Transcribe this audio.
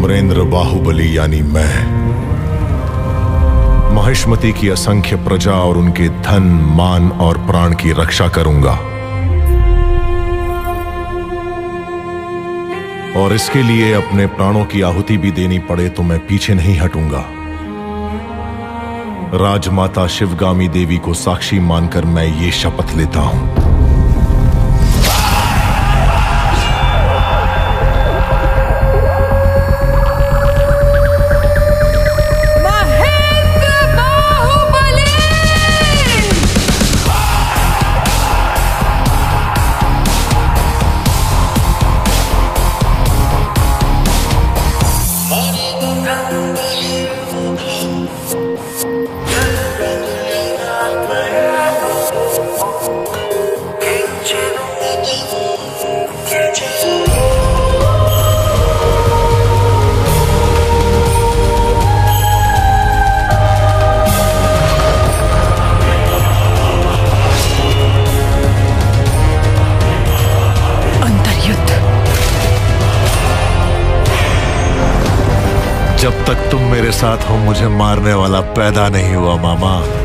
अमरेंद्र बाहुबली यानी मैं महिष्मति की असंख्य प्रजा और उनके धन, मान और प्राण की रक्षा करूंगा। और इसके लिए अपने प्राणों की आहुति भी देनी पड़े तो मैं पीछे नहीं हटूंगा। राजमाता शिवगामी देवी को साक्षी मानकर मैं ये शपथ लेता हूं। जब तक तुम मेरे साथ हो मुझे मारने वाला पैदा नहीं हुआ मामा।